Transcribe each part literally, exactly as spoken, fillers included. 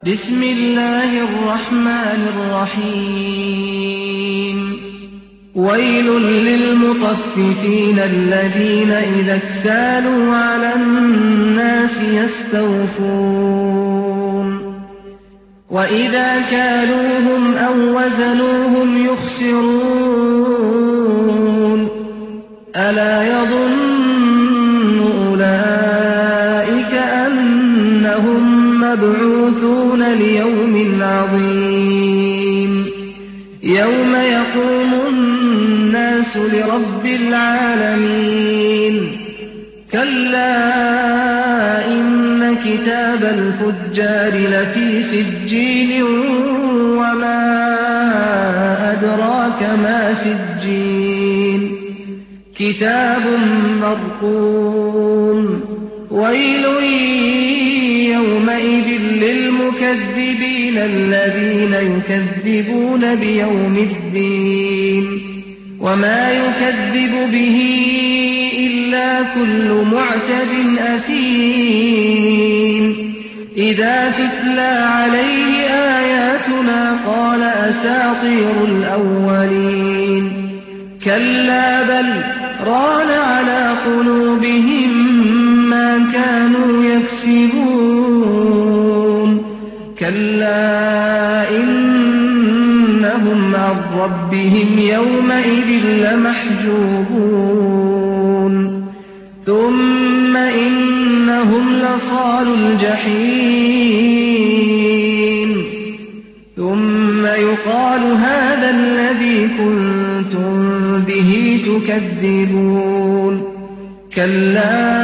بسم الله الرحمن الرحيم ويل للمطففين الذين إذا اكتالوا على الناس يستوفون وإذا كالوهم أو وزنوهم يخسرون ألا يظن أولئك أنهم مبعوثون ليوم عظيم يوم يقوم الناس لرب العالمين كلا إن كتاب الفجار لفي سجين وما أدراك ما سجين كتاب مرقوم ويل يومئذ للمكذبين الذين يكذبون بيوم الدين وما يكذب به إلا كل معتد أثيم إذا تتلى عليه آياتنا قال أساطير الأولين كلا بل ران على قلوبهم ما كانوا يكسبون كلا إنهم عن ربهم يومئذ لمحجوبون ثم إنهم لصالو الجحيم ثم يقال هذا الذي كنتم به تكذبون كلا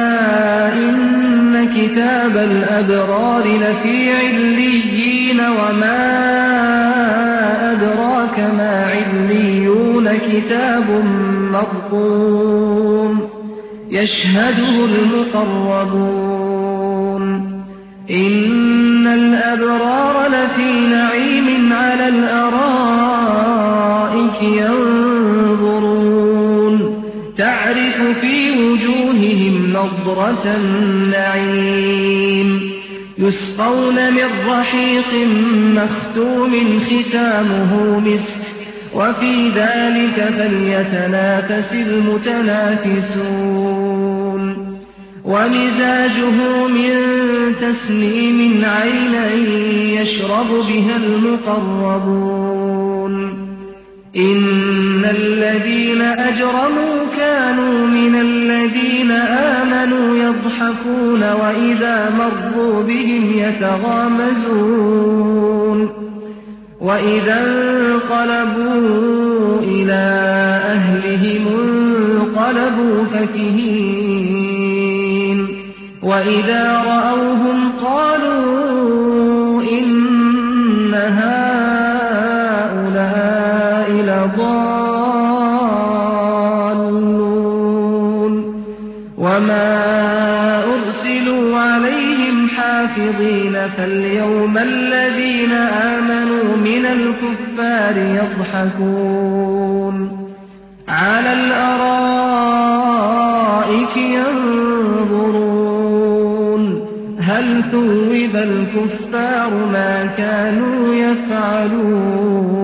إن كتاب الأبرار لفي عليين وما أدراك ما عليون كتاب مرقوم يشهده المقربون إن الأبرار لفي نعيم على الأرائك ينظرون تعرف في وجوههم نضرة النعيم يسقون من رحيق مختوم ختامه مسك وفي ذلك فليتنافس المتنافسون ومزاجه من تسنيم عينا يشرب بها المقربون إن الذين أجرموا كانوا من الذين آمنوا يضحكون وإذا مروا بهم يتغامزون وإذا انقلبوا إلى أهلهم انقلبوا فكهين وإذا رأوهم قالوا إن هؤلاء لضالون وما أرسلوا عليهم حافظين فاليوم الذين آمنوا من الكفار يضحكون على الأرائك ينظرون هل ثوب الكفار ما كانوا يفعلون